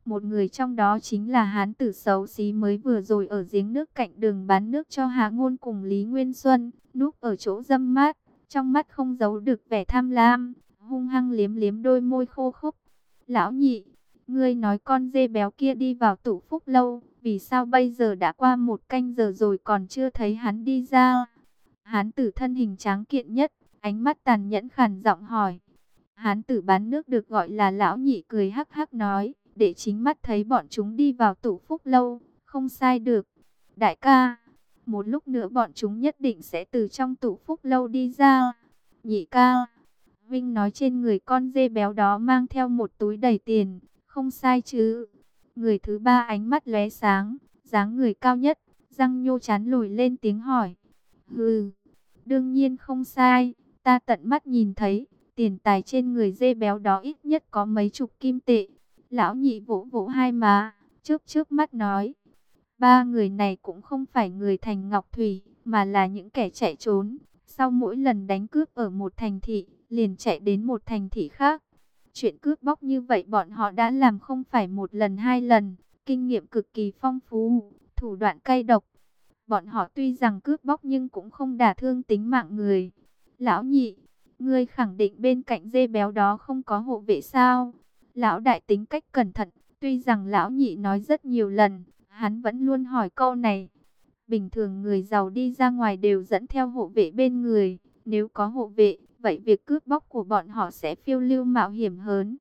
Một người trong đó chính là hán tử xấu xí mới vừa rồi ở giếng nước cạnh đường bán nước cho Hạ Ngôn cùng Lý Nguyên Xuân, núp ở chỗ râm mát, trong mắt không giấu được vẻ tham lam, hung hăng liếm liếm đôi môi khô khốc. Lão nhị, ngươi nói con dê béo kia đi vào tủ phúc lâu, vì sao bây giờ đã qua 1 canh giờ rồi còn chưa thấy hắn đi ra? Hán tử thân hình tráng kiện nhất, ánh mắt tàn nhẫn khàn giọng hỏi. Hán tử bán nước được gọi là lão nhị cười hắc hắc nói, để chính mắt thấy bọn chúng đi vào tủ phúc lâu, không sai được. Đại ca, một lúc nữa bọn chúng nhất định sẽ từ trong tủ phúc lâu đi ra. Nhị ca, Vinh nói trên người con dê béo đó mang theo một túi đầy tiền, không sai chứ? Người thứ ba ánh mắt lóe sáng, dáng người cao nhất, răng nhô chán lùi lên tiếng hỏi. Hừ, đương nhiên không sai, ta tận mắt nhìn thấy, tiền tài trên người dê béo đó ít nhất có mấy chục kim tệ. Lão nhị vỗ vỗ hai má, trước mắt nói. Ba người này cũng không phải người thành Ngọc Thủy, mà là những kẻ chạy trốn. Sau mỗi lần đánh cướp ở một thành thị, liền chạy đến một thành thị khác. Chuyện cướp bóc như vậy bọn họ đã làm không phải 1 lần 2 lần, kinh nghiệm cực kỳ phong phú, thủ đoạn cay độc. Bọn họ tuy rằng cướp bóc nhưng cũng không đả thương tính mạng người. Lão nhị, ngươi khẳng định bên cạnh dê béo đó không có hộ vệ sao? Lão đại tính cách cẩn thận, tuy rằng lão nhị nói rất nhiều lần, hắn vẫn luôn hỏi câu này. Bình thường người giàu đi ra ngoài đều dẫn theo hộ vệ bên người, nếu có hộ vệ, vậy việc cướp bóc của bọn họ sẽ phiêu lưu mạo hiểm hơn.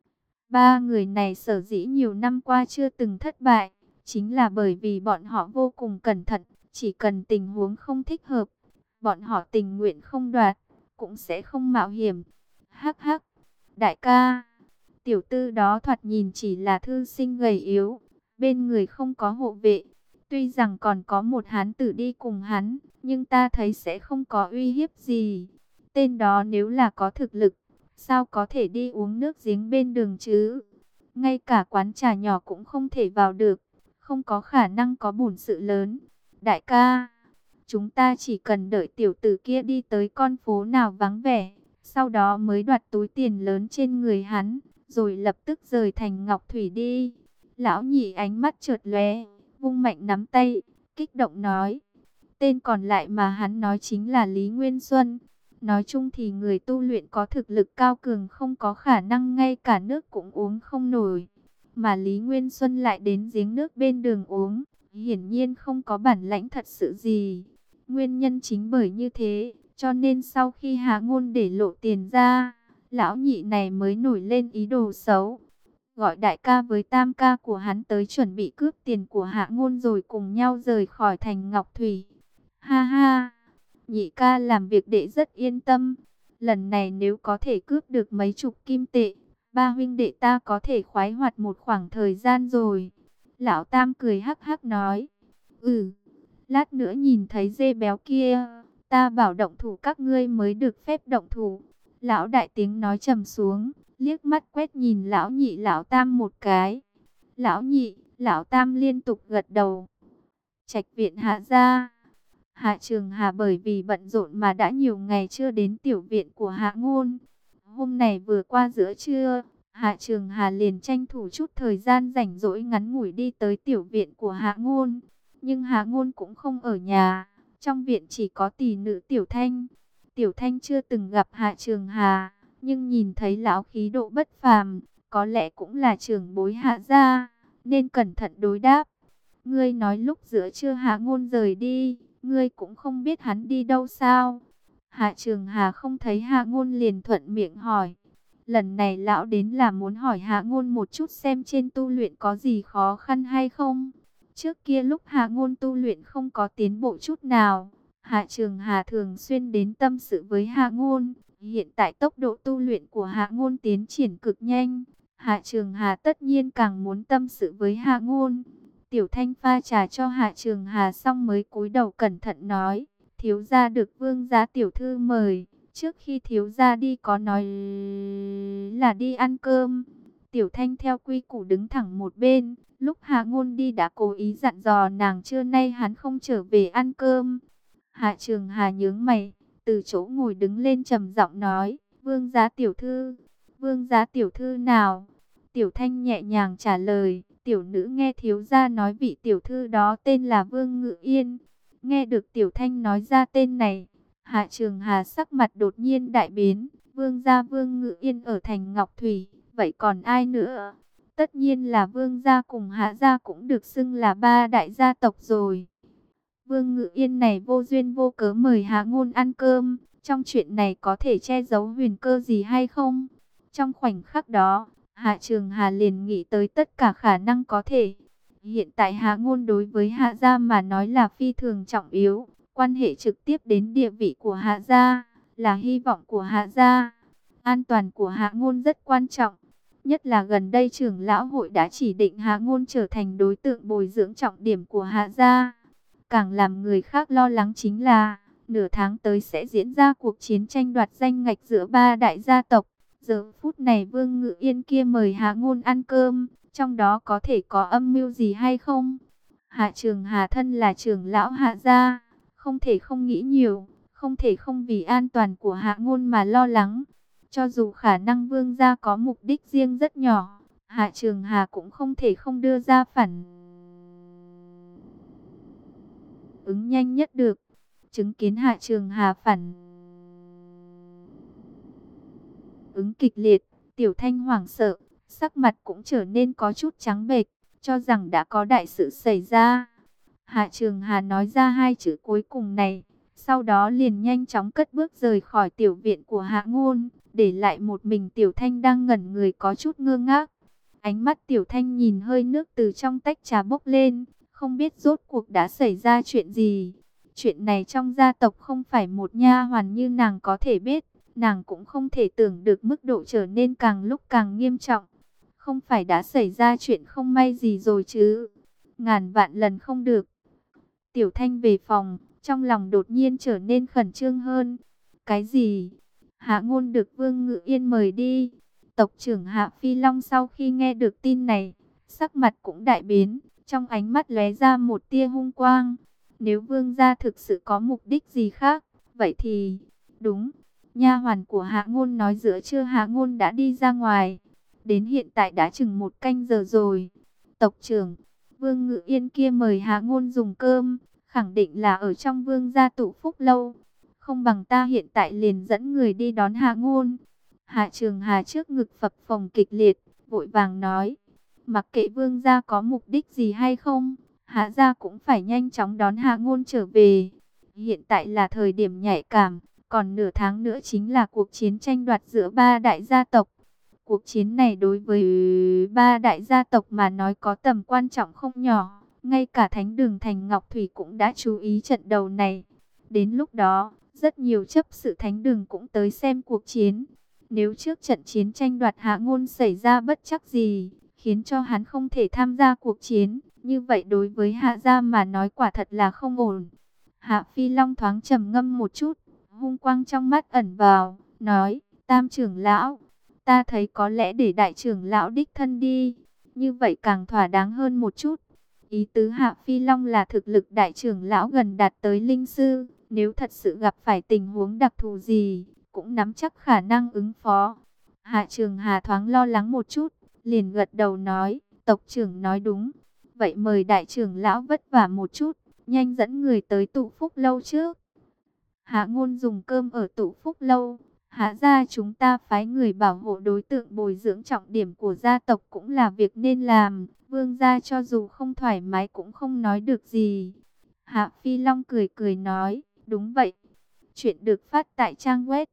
Ba người này sở dĩ nhiều năm qua chưa từng thất bại, chính là bởi vì bọn họ vô cùng cẩn thận, chỉ cần tình huống không thích hợp, bọn họ tình nguyện không đoạt, cũng sẽ không mạo hiểm. Hắc hắc, đại ca, tiểu tư đó thoạt nhìn chỉ là thư sinh gầy yếu, bên người không có hộ vệ. Tuy rằng còn có một hán tử đi cùng hắn, nhưng ta thấy sẽ không có uy hiếp gì. Tên đó nếu là có thực lực, sao có thể đi uống nước giếng bên đường chứ? Ngay cả quán trà nhỏ cũng không thể vào được, không có khả năng có bổn sự lớn. Đại ca, chúng ta chỉ cần đợi tiểu tử kia đi tới con phố nào vắng vẻ, sau đó mới đoạt túi tiền lớn trên người hắn, rồi lập tức rời thành Ngọc Thủy đi. Lão nhị ánh mắt chợt lóe, vung mạnh nắm tay, kích động nói. Tên còn lại mà hắn nói chính là Lý Nguyên Xuân. Nói chung thì người tu luyện có thực lực cao cường không có khả năng ngay cả nước cũng uống không nổi. Mà Lý Nguyên Xuân lại đến giếng nước bên đường uống, hiển nhiên không có bản lãnh thật sự gì. Nguyên nhân chính bởi như thế, cho nên sau khi Hạ Ngôn để lộ tiền ra, lão nhị này mới nổi lên ý đồ xấu. Gọi đại ca với tam ca của hắn tới chuẩn bị cướp tiền của Hạ Ngôn rồi cùng nhau rời khỏi thành Ngọc Thủy. Ha ha, nhị ca làm việc đệ rất yên tâm. Lần này nếu có thể cướp được mấy chục kim tệ, ba huynh đệ ta có thể khoái hoạt một khoảng thời gian rồi. Lão Tam cười hắc hắc nói. Lát nữa nhìn thấy dê béo kia, ta bảo động thủ các ngươi mới được phép động thủ. Lão đại tiếng nói trầm xuống, liếc mắt quét nhìn lão nhị lão tam một cái. Lão nhị, lão tam liên tục gật đầu. Trạch viện Hạ gia. Hạ Trường Hà bởi vì bận rộn mà đã nhiều ngày chưa đến tiểu viện của Hạ Ngôn. Hôm nay vừa qua giữa trưa, Hạ Trường Hà liền tranh thủ chút thời gian rảnh rỗi ngắn ngủi đi tới tiểu viện của Hạ Ngôn. Nhưng Hạ Ngôn cũng không ở nhà, trong viện chỉ có tỷ nữ Tiểu Thanh. Tiểu Thanh chưa từng gặp Hạ Trường Hà, nhưng nhìn thấy lão khí độ bất phàm, có lẽ cũng là trưởng bối Hạ gia, nên cẩn thận đối đáp. Ngươi nói lúc giữa trưa Hạ Ngôn rời đi, ngươi cũng không biết hắn đi đâu sao? Hạ Trường Hà không thấy Hạ Ngôn liền thuận miệng hỏi. Lần này lão đến là muốn hỏi Hạ Ngôn một chút xem trên tu luyện có gì khó khăn hay không. Trước kia lúc Hạ Ngôn tu luyện không có tiến bộ chút nào, Hạ Trường Hà thường xuyên đến tâm sự với Hạ Ngôn. Hiện tại tốc độ tu luyện của Hạ Ngôn tiến triển cực nhanh, Hạ Trường Hà tất nhiên càng muốn tâm sự với Hạ Ngôn. Tiểu Thanh pha trà cho Hạ Trường Hà xong mới cúi đầu cẩn thận nói, thiếu gia được vương gia tiểu thư mời, trước khi thiếu gia đi có nói là đi ăn cơm. Tiểu Thanh theo quy củ đứng thẳng một bên, lúc Hạ Ngôn đi đã cố ý dặn dò nàng trưa nay hắn không trở về ăn cơm. Hạ Trường Hà nhướng mày, từ chỗ ngồi đứng lên trầm giọng nói, vương gia tiểu thư nào? Tiểu Thanh nhẹ nhàng trả lời, tiểu nữ nghe thiếu gia nói vị tiểu thư đó tên là Vương Ngự Yên. Nghe được Tiểu Thanh nói ra tên này, Hạ Trường Hà sắc mặt đột nhiên đại biến. Vương gia Vương Ngự Yên ở thành Ngọc Thủy, vậy còn ai nữa? Tất nhiên là Vương gia cùng Hạ gia cũng được xưng là ba đại gia tộc rồi. Vương Ngự Yên này vô duyên vô cớ mời Hạ Ngôn ăn cơm, trong chuyện này có thể che giấu huyền cơ gì hay không? Trong khoảnh khắc đó, Hạ Trường Hà liền nghĩ tới tất cả khả năng có thể. Hiện tại Hạ Ngôn đối với Hạ gia mà nói là phi thường trọng yếu, quan hệ trực tiếp đến địa vị của Hạ gia, là hy vọng của Hạ gia. An toàn của Hạ Ngôn rất quan trọng, nhất là gần đây trưởng lão hội đã chỉ định Hạ Ngôn trở thành đối tượng bồi dưỡng trọng điểm của Hạ gia. Càng làm người khác lo lắng chính là, nửa tháng tới sẽ diễn ra cuộc chiến tranh đoạt danh ngạch giữa ba đại gia tộc. Giờ phút này Vương Ngự Yên kia mời Hạ Ngôn ăn cơm, trong đó có thể có âm mưu gì hay không? Hạ Trường Hà thân là trưởng lão Hạ gia, không thể không nghĩ nhiều, không thể không vì an toàn của Hạ Ngôn mà lo lắng. Cho dù khả năng Vương gia có mục đích riêng rất nhỏ, Hạ Trường Hà cũng không thể không đưa ra phản ứng nhanh nhất được. Chứng kiến Hạ Trường Hà phản ứng kịch liệt, Tiểu Thanh hoảng sợ, sắc mặt cũng trở nên có chút trắng bệch, cho rằng đã có đại sự xảy ra. Hạ Trường Hà nói ra hai chữ cuối cùng này, sau đó liền nhanh chóng cất bước rời khỏi tiểu viện của Hạ Ngôn, để lại một mình Tiểu Thanh đang ngẩn người có chút ngơ ngác. Ánh mắt Tiểu Thanh nhìn hơi nước từ trong tách trà bốc lên, không biết rốt cuộc đã xảy ra chuyện gì. Chuyện này trong gia tộc không phải một nha hoàn như nàng có thể biết, nàng cũng không thể tưởng được mức độ trở nên càng lúc càng nghiêm trọng. Không phải đã xảy ra chuyện không may gì rồi chứ? Ngàn vạn lần không được. Tiểu Thanh về phòng, trong lòng đột nhiên trở nên khẩn trương hơn. Cái gì? Hạ Ngôn được Vương Ngự Yên mời đi. Tộc trưởng Hạ Phi Long sau khi nghe được tin này, sắc mặt cũng đại biến, trong ánh mắt lóe ra một tia hung quang. Nếu Vương gia thực sự có mục đích gì khác, vậy thì đúng. Nha hoàn của Hạ Ngôn nói giữa trưa Hạ Ngôn đã đi ra ngoài, đến hiện tại đã chừng 1 canh giờ rồi. Tộc trưởng, Vương Ngự Yên kia mời Hạ Ngôn dùng cơm, khẳng định là ở trong Vương gia tụ phúc lâu. Không bằng ta hiện tại liền dẫn người đi đón Hạ Ngôn. Hạ Trường Hà trước ngực phập phồng kịch liệt, vội vàng nói, mặc kệ Vương gia có mục đích gì hay không, Hạ gia cũng phải nhanh chóng đón Hạ Ngôn trở về. Hiện tại là thời điểm nhạy cảm, còn nửa tháng nữa chính là cuộc chiến tranh đoạt giữa ba đại gia tộc. Cuộc chiến này đối với ba đại gia tộc mà nói có tầm quan trọng không nhỏ. Ngay cả Thánh Đường Thành Ngọc Thủy cũng đã chú ý trận đầu này. Đến lúc đó, rất nhiều chấp sự Thánh Đường cũng tới xem cuộc chiến. Nếu trước trận chiến tranh đoạt Hạ Ngôn xảy ra bất trắc gì, khiến cho hắn không thể tham gia cuộc chiến, như vậy đối với Hạ gia mà nói quả thật là không ổn. Hạ Phi Long thoáng trầm ngâm một chút, hung quang trong mắt ẩn vào, nói, Tam trưởng lão, ta thấy có lẽ để đại trưởng lão đích thân đi, như vậy càng thỏa đáng hơn một chút. Ý tứ Hạ Phi Long là thực lực đại trưởng lão gần đạt tới linh sư, nếu thật sự gặp phải tình huống đặc thù gì, cũng nắm chắc khả năng ứng phó. Hạ Trường Hà thoáng lo lắng một chút, liền gật đầu nói, tộc trưởng nói đúng, vậy mời đại trưởng lão vất vả một chút, nhanh dẫn người tới tụ phúc lâu trước. Hạ Ngôn dùng cơm ở tụ phúc lâu, Hạ gia chúng ta phái người bảo hộ đối tượng bồi dưỡng trọng điểm của gia tộc cũng là việc nên làm. Vương gia cho dù không thoải mái cũng không nói được gì. Hạ Phi Long cười cười nói, đúng vậy. Chuyện được phát tại trang web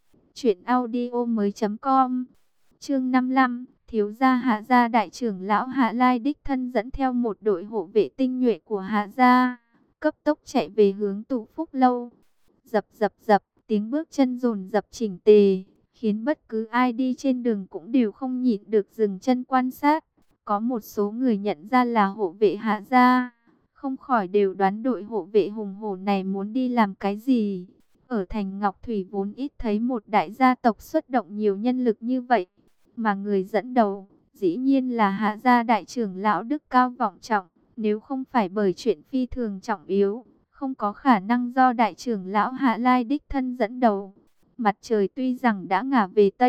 truyệnaudiomoi.com. Chương 55, thiếu gia Hạ gia đại trưởng lão Hạ Lai đích thân dẫn theo một đội hộ vệ tinh nhuệ của Hạ gia, cấp tốc chạy về hướng tụ phúc lâu. Dập dập dập, tiếng bước chân dồn dập chỉnh tề, khiến bất cứ ai đi trên đường cũng đều không nhịn được dừng chân quan sát. Có một số người nhận ra là hộ vệ Hạ gia, không khỏi đều đoán đội hộ vệ hùng hổ này muốn đi làm cái gì. Ở thành Ngọc Thủy vốn ít thấy một đại gia tộc xuất động nhiều nhân lực như vậy, mà người dẫn đầu dĩ nhiên là Hạ gia đại trưởng lão đức cao vọng trọng. Nếu không phải bởi chuyện phi thường trọng yếu, không có khả năng do đại trưởng lão Hạ Lai đích thân dẫn đầu. Mặt trời tuy rằng đã ngả về Tây,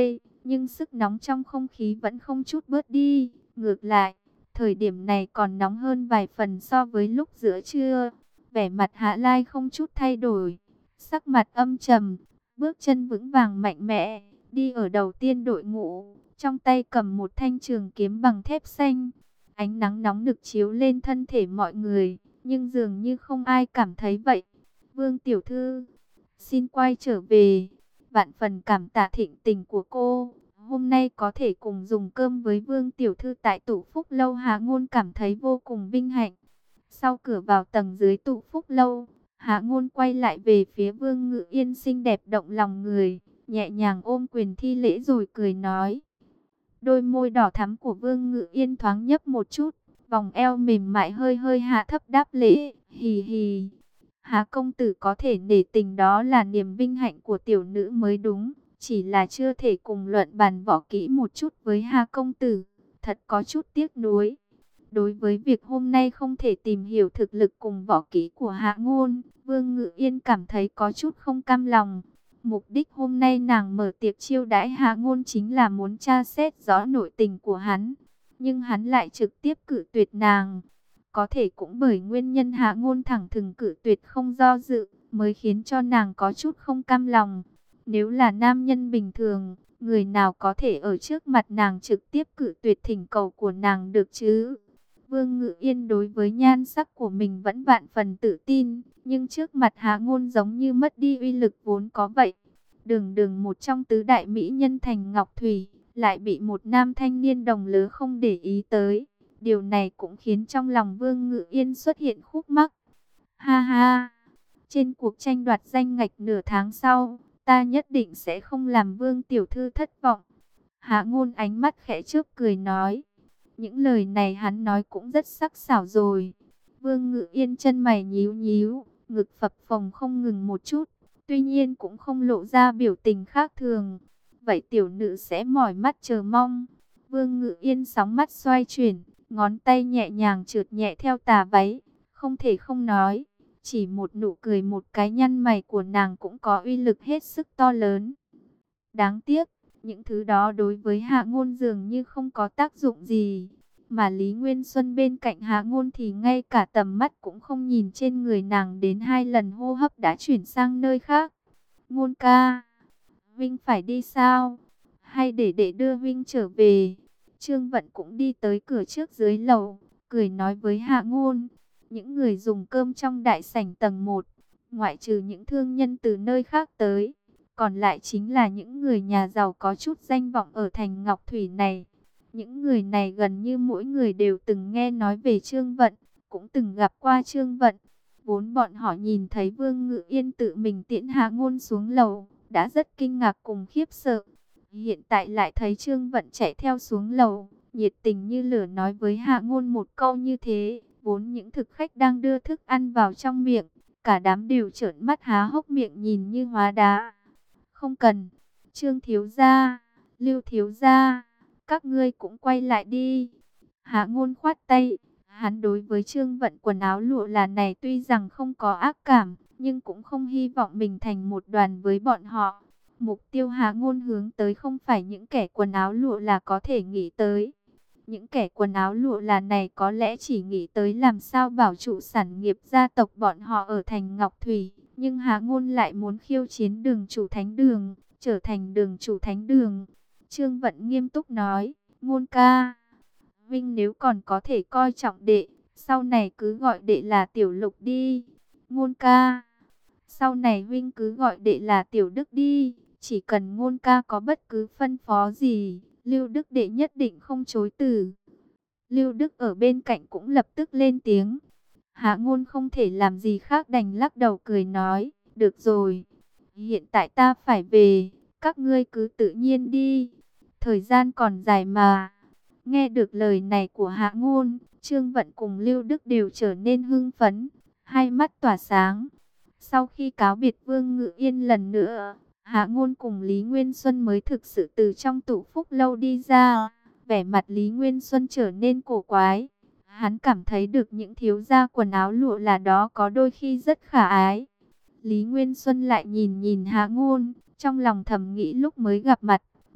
nhưng sức nóng trong không khí vẫn không chút bớt đi. Ngược lại, thời điểm này còn nóng hơn vài phần so với lúc giữa trưa. Vẻ mặt Hạ Lai không chút thay đổi, sắc mặt âm trầm, bước chân vững vàng mạnh mẽ, đi ở đầu tiên đội ngũ, trong tay cầm một thanh trường kiếm bằng thép xanh. Ánh nắng nóng nực chiếu lên thân thể mọi người, nhưng dường như không ai cảm thấy vậy. Vương tiểu thư, xin quay trở về. Vạn phần cảm tạ thịnh tình của cô. Hôm nay có thể cùng dùng cơm với Vương tiểu thư tại Tụ Phúc Lâu, Hạ Ngôn cảm thấy vô cùng vinh hạnh. Sau cửa vào tầng dưới Tụ Phúc Lâu, Hạ Ngôn quay lại về phía Vương Ngự Yên xinh đẹp động lòng người, nhẹ nhàng ôm quyền thi lễ rồi cười nói. Đôi môi đỏ thắm của Vương Ngự Yên thoáng nhấp một chút, vòng eo mềm mại hơi hơi hạ thấp đáp lễ, hì hì. Hạ công tử có thể nể tình đó là niềm vinh hạnh của tiểu nữ mới đúng, chỉ là chưa thể cùng luận bàn võ kỹ một chút với Hạ công tử, thật có chút tiếc nuối. Đối với việc hôm nay không thể tìm hiểu thực lực cùng võ kỹ của Hạ Ngôn, Vương Ngự Yên cảm thấy có chút không cam lòng. Mục đích hôm nay nàng mở tiệc chiêu đãi Hạ Ngôn chính là muốn tra xét rõ nội tình của hắn. Nhưng hắn lại trực tiếp cự tuyệt nàng. Có thể cũng bởi nguyên nhân Hạ Ngôn thẳng thừng cự tuyệt không do dự, mới khiến cho nàng có chút không cam lòng. Nếu là nam nhân bình thường, người nào có thể ở trước mặt nàng trực tiếp cự tuyệt thỉnh cầu của nàng được chứ? Vương Ngự Yên đối với nhan sắc của mình vẫn vạn phần tự tin, nhưng trước mặt Hạ Ngôn giống như mất đi uy lực vốn có vậy. Đường đường một trong tứ đại mỹ nhân thành Ngọc Thủy, lại bị một nam thanh niên đồng lứa không để ý tới. Điều này cũng khiến trong lòng Vương Ngự Yên xuất hiện khúc mắc. Ha ha, trên cuộc tranh đoạt danh ngạch nửa tháng sau, ta nhất định sẽ không làm Vương tiểu thư thất vọng. Hạ Ngôn ánh mắt khẽ chớp cười nói. Những lời này hắn nói cũng rất sắc sảo rồi. Vương Ngự Yên chân mày nhíu nhíu, ngực phập phồng không ngừng một chút, tuy nhiên cũng không lộ ra biểu tình khác thường. Vậy tiểu nữ sẽ mỏi mắt chờ mong. Vương Ngự Yên sóng mắt xoay chuyển, ngón tay nhẹ nhàng trượt nhẹ theo tà váy, không thể không nói, chỉ một nụ cười một cái nhăn mày của nàng cũng có uy lực hết sức to lớn. Đáng tiếc, những thứ đó đối với Hạ Ngôn dường như không có tác dụng gì. Mà Lý Nguyên Xuân bên cạnh Hạ Ngôn thì ngay cả tầm mắt cũng không nhìn trên người nàng, đến 2 lần hô hấp đã chuyển sang nơi khác. Ngôn ca, Vinh phải đi sao? Hay để đệ đưa Vinh trở về? Trương Vận cũng đi tới cửa trước dưới lầu, cười nói với Hạ Ngôn. Những người dùng cơm trong đại sảnh tầng 1, ngoại trừ những thương nhân từ nơi khác tới, còn lại chính là những người nhà giàu có chút danh vọng ở thành Ngọc Thủy này. Những người này gần như mỗi người đều từng nghe nói về Trương Vận, cũng từng gặp qua Trương Vận. Vốn bọn họ nhìn thấy Vương Ngự Yên tự mình tiễn Hạ Ngôn xuống lầu, đã rất kinh ngạc cùng khiếp sợ. Hiện tại lại thấy Trương Vận chạy theo xuống lầu, nhiệt tình như lửa nói với Hạ Ngôn một câu như thế. Vốn những thực khách đang đưa thức ăn vào trong miệng, cả đám đều trợn mắt há hốc miệng nhìn như hóa đá. Không cần, Trương thiếu gia, Lưu thiếu gia, các ngươi cũng quay lại đi. Hạ Ngôn khoát tay, hắn đối với Trương Vận quần áo lụa là này tuy rằng không có ác cảm, nhưng cũng không hy vọng mình thành một đoàn với bọn họ. Mục tiêu Hạ Ngôn hướng tới không phải những kẻ quần áo lụa là có thể nghĩ tới. Những kẻ quần áo lụa là này có lẽ chỉ nghĩ tới làm sao bảo trụ sản nghiệp gia tộc bọn họ ở thành Ngọc Thủy. Nhưng Hạ Ngôn lại muốn khiêu chiến đường chủ thánh đường, trở thành đường chủ thánh đường. Trương Vận nghiêm túc nói, Ngôn ca, Vinh nếu còn có thể coi trọng đệ, sau này cứ gọi đệ là Tiểu Lục đi. Ngôn ca, sau này Vinh cứ gọi đệ là Tiểu Đức đi. Chỉ cần Ngôn ca có bất cứ phân phó gì, Lưu Đức đệ nhất định không chối từ. Lưu Đức ở bên cạnh cũng lập tức lên tiếng. Hạ Ngôn không thể làm gì khác đành lắc đầu cười nói, được rồi, hiện tại ta phải về, các ngươi cứ tự nhiên đi, thời gian còn dài mà. Nghe được lời này của Hạ Ngôn, Trương Vận cùng Lưu Đức đều trở nên hưng phấn, hai mắt tỏa sáng. Sau khi cáo biệt Vương Ngự Yên lần nữa, Hạ Ngôn cùng Lý Nguyên Xuân mới thực sự từ trong Tụ Phúc Lâu đi ra. Vẻ mặt Lý Nguyên Xuân trở nên cổ quái. Hắn cảm thấy được những thiếu gia quần áo lụa là đó có đôi khi rất khả ái. Lý Nguyên Xuân lại nhìn nhìn Hạ Ngôn, trong lòng thầm nghĩ lúc mới gặp mặt,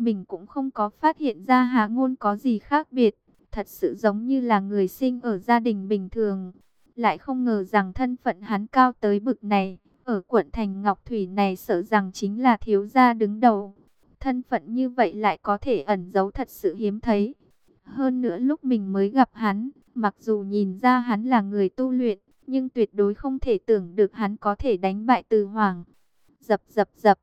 Mình cũng không có phát hiện ra Hạ Ngôn có gì khác biệt, thật sự giống như là người sinh ở gia đình bình thường. Lại không ngờ rằng thân phận hắn cao tới bực này, ở quận thành Ngọc Thủy này sợ rằng chính là thiếu gia đứng đầu. Thân phận như vậy lại có thể ẩn giấu thật sự hiếm thấy. Hơn nữa lúc mình mới gặp hắn, mặc dù nhìn ra hắn là người tu luyện, nhưng tuyệt đối không thể tưởng được hắn có thể đánh bại Từ Hoàng. Dập dập dập.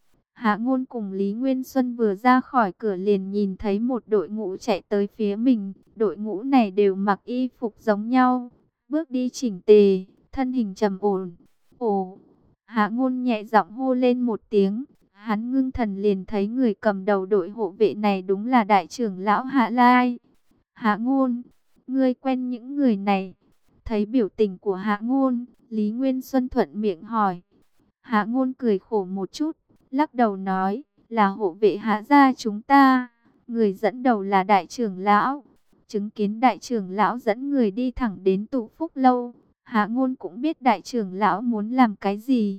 Hạ Ngôn cùng Lý Nguyên Xuân vừa ra khỏi cửa liền nhìn thấy một đội ngũ chạy tới phía mình. Đội ngũ này đều mặc y phục giống nhau, bước đi chỉnh tề, thân hình trầm ổn. Ồ! Hạ Ngôn nhẹ giọng hô lên một tiếng. Hắn ngưng thần liền thấy người cầm đầu đội hộ vệ này đúng là đại trưởng lão Hạ Lai. Hạ Ngôn, ngươi quen những người này? Thấy biểu tình của Hạ Ngôn, Lý Nguyên Xuân thuận miệng hỏi. Hạ Ngôn cười khổ một chút, lắc đầu nói, là hộ vệ Hạ gia chúng ta. Người dẫn đầu là đại trưởng lão. Chứng kiến đại trưởng lão dẫn người đi thẳng đến Tụ Phúc Lâu, Hạ Ngôn cũng biết đại trưởng lão muốn làm cái gì.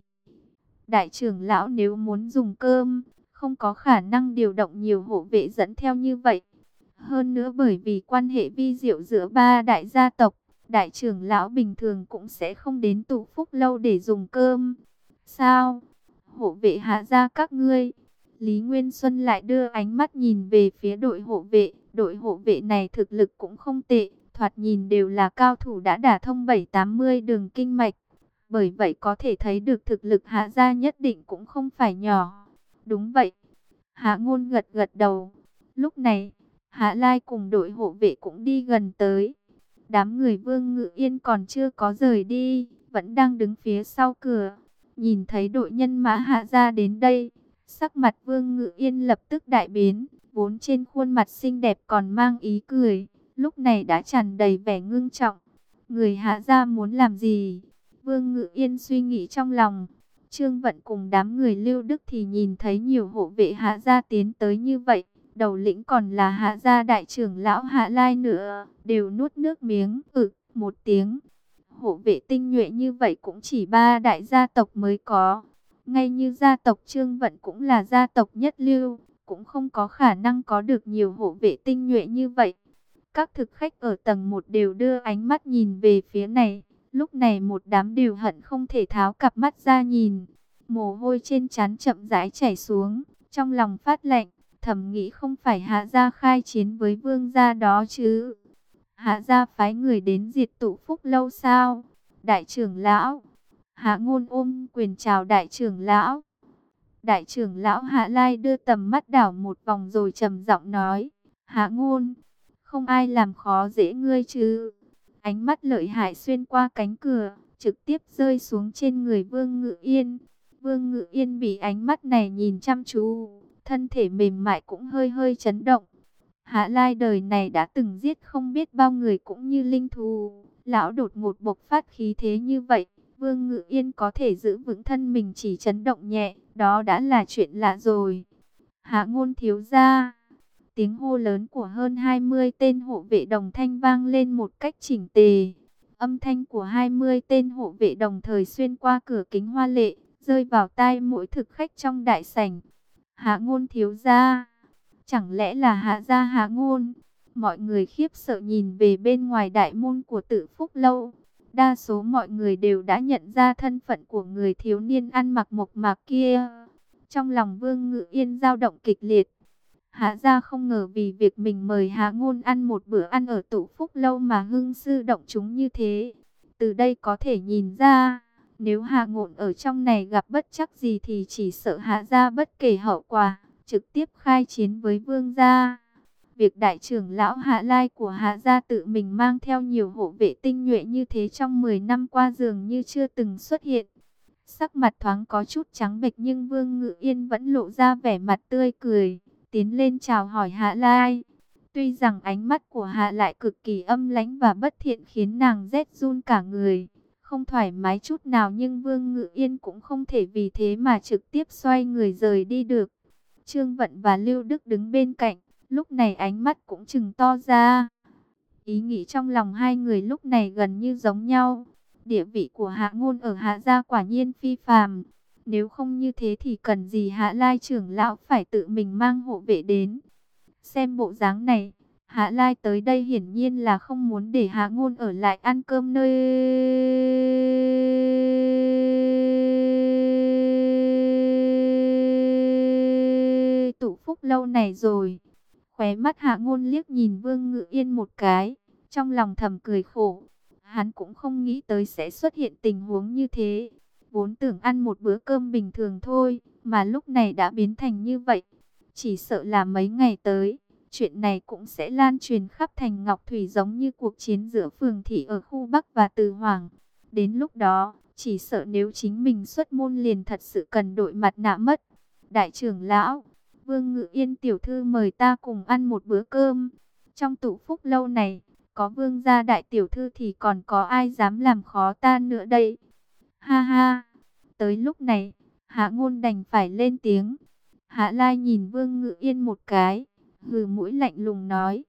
Đại trưởng lão nếu muốn dùng cơm, không có khả năng điều động nhiều hộ vệ dẫn theo như vậy. Hơn nữa bởi vì quan hệ vi diệu giữa ba đại gia tộc, đại trưởng lão bình thường cũng sẽ không đến Tụ Phúc Lâu để dùng cơm. Sao? Hộ vệ Hạ gia các ngươi? Lý Nguyên Xuân lại đưa ánh mắt nhìn về phía đội hộ vệ. Đội hộ vệ này thực lực cũng không tệ, thoạt nhìn đều là cao thủ đã đả thông 7-80 đường kinh mạch. Bởi vậy có thể thấy được thực lực Hạ gia nhất định cũng không phải nhỏ. Đúng vậy. Hạ Ngôn gật gật đầu. Lúc này, Hạ Lai cùng đội hộ vệ cũng đi gần tới. Đám người Vương Ngự Yên còn chưa có rời đi, vẫn đang đứng phía sau cửa. Nhìn thấy đội nhân mã Hạ gia đến đây, sắc mặt Vương Ngự Yên lập tức đại biến, vốn trên khuôn mặt xinh đẹp còn mang ý cười, lúc này đã tràn đầy vẻ ngưng trọng. Người Hạ gia muốn làm gì? Vương Ngự Yên suy nghĩ trong lòng. Trương Vận cùng đám người Lưu Đức thì nhìn thấy nhiều hộ vệ Hạ gia tiến tới như vậy, đầu lĩnh còn là Hạ gia đại trưởng lão Hạ Lai nữa, đều nuốt nước miếng, một tiếng. Hộ vệ tinh nhuệ như vậy cũng chỉ ba đại gia tộc mới có. Ngay như gia tộc Trương Vận cũng là gia tộc nhất lưu, cũng không có khả năng có được nhiều hộ vệ tinh nhuệ như vậy. Các thực khách ở tầng 1 đều đưa ánh mắt nhìn về phía này. Lúc này một đám đều hận không thể tháo cặp mắt ra nhìn. Mồ hôi trên trán chậm rãi chảy xuống, trong lòng phát lạnh, thầm nghĩ không phải Hạ gia khai chiến với Vương gia đó chứ. Hạ gia phái người đến diệt Tụ Phúc Lâu sao? Đại trưởng lão. Hạ Ngôn ôm quyền chào đại trưởng lão. Đại trưởng lão Hạ Lai đưa tầm mắt đảo một vòng rồi trầm giọng nói. Hạ Ngôn, không ai làm khó dễ ngươi chứ? Ánh mắt lợi hại xuyên qua cánh cửa, trực tiếp rơi xuống trên người Vương Ngự Yên. Vương Ngự Yên bị ánh mắt này nhìn chăm chú, thân thể mềm mại cũng hơi hơi chấn động. Hạ Lai đời này đã từng giết không biết bao người cũng như linh thú. Lão đột ngột bộc phát khí thế như vậy, Vương Ngự Yên có thể giữ vững thân mình chỉ chấn động nhẹ, đó đã là chuyện lạ rồi. Hạ Ngôn thiếu gia. Tiếng hô lớn của hơn 20 tên hộ vệ đồng thanh vang lên một cách chỉnh tề. Âm thanh của 20 tên hộ vệ đồng thời xuyên qua cửa kính hoa lệ, rơi vào tai mỗi thực khách trong đại sảnh. Hạ Ngôn thiếu gia. Chẳng lẽ là Hạ gia Hạ Ngôn? Mọi người khiếp sợ nhìn về bên ngoài đại môn của Tự Phúc Lâu. Đa số mọi người đều đã nhận ra thân phận của người thiếu niên ăn mặc mộc mạc kia. Trong lòng Vương Ngự Yên dao động kịch liệt. Hạ gia không ngờ vì việc mình mời Hạ Ngôn ăn một bữa ăn ở Tụ Phúc Lâu mà hưng sư động chúng như thế. Từ đây có thể nhìn ra, nếu Hạ Ngôn ở trong này gặp bất trắc gì thì chỉ sợ Hạ gia bất kể hậu quả, trực tiếp khai chiến với Vương gia. Việc đại trưởng lão Hạ Lai của Hạ gia tự mình mang theo nhiều hộ vệ tinh nhuệ như thế trong 10 năm qua dường như chưa từng xuất hiện. Sắc mặt thoáng có chút trắng bệch nhưng Vương Ngự Yên vẫn lộ ra vẻ mặt tươi cười, tiến lên chào hỏi Hạ Lai. Tuy rằng ánh mắt của Hạ Lại cực kỳ âm lãnh và bất thiện khiến nàng rét run cả người, không thoải mái chút nào, nhưng Vương Ngự Yên cũng không thể vì thế mà trực tiếp xoay người rời đi được. Trương Vận và Lưu Đức đứng bên cạnh, lúc này ánh mắt cũng trừng to ra. Ý nghĩ trong lòng hai người lúc này gần như giống nhau. Địa vị của Hạ Ngôn ở Hạ gia quả nhiên phi phàm. Nếu không như thế thì cần gì Hạ Lai trưởng lão phải tự mình mang hộ vệ đến. Xem bộ dáng này, Hạ Lai tới đây hiển nhiên là không muốn để Hạ Ngôn ở lại ăn cơm nơi Tụ Phúc lâu này rồi. Khóe mắt Hạ Ngôn liếc nhìn Vương Ngự Yên một cái, trong lòng thầm cười khổ. Hắn cũng không nghĩ tới sẽ xuất hiện tình huống như thế. Vốn tưởng ăn một bữa cơm bình thường thôi, mà lúc này đã biến thành như vậy. Chỉ sợ là mấy ngày tới, chuyện này cũng sẽ lan truyền khắp thành Ngọc Thủy giống như cuộc chiến giữa phường thị ở khu Bắc và Từ Hoàng. Đến lúc đó, chỉ sợ nếu chính mình xuất môn liền thật sự cần đội mặt nạ mất. Đại trưởng lão, Vương Ngự Yên tiểu thư mời ta cùng ăn một bữa cơm. Trong Tụ Phúc lâu này, có Vương gia đại tiểu thư thì còn có ai dám làm khó ta nữa đây? Ha ha, tới lúc này, Hạ Ngôn đành phải lên tiếng. Hạ Lai nhìn Vương Ngự Yên một cái, hừ mũi lạnh lùng nói,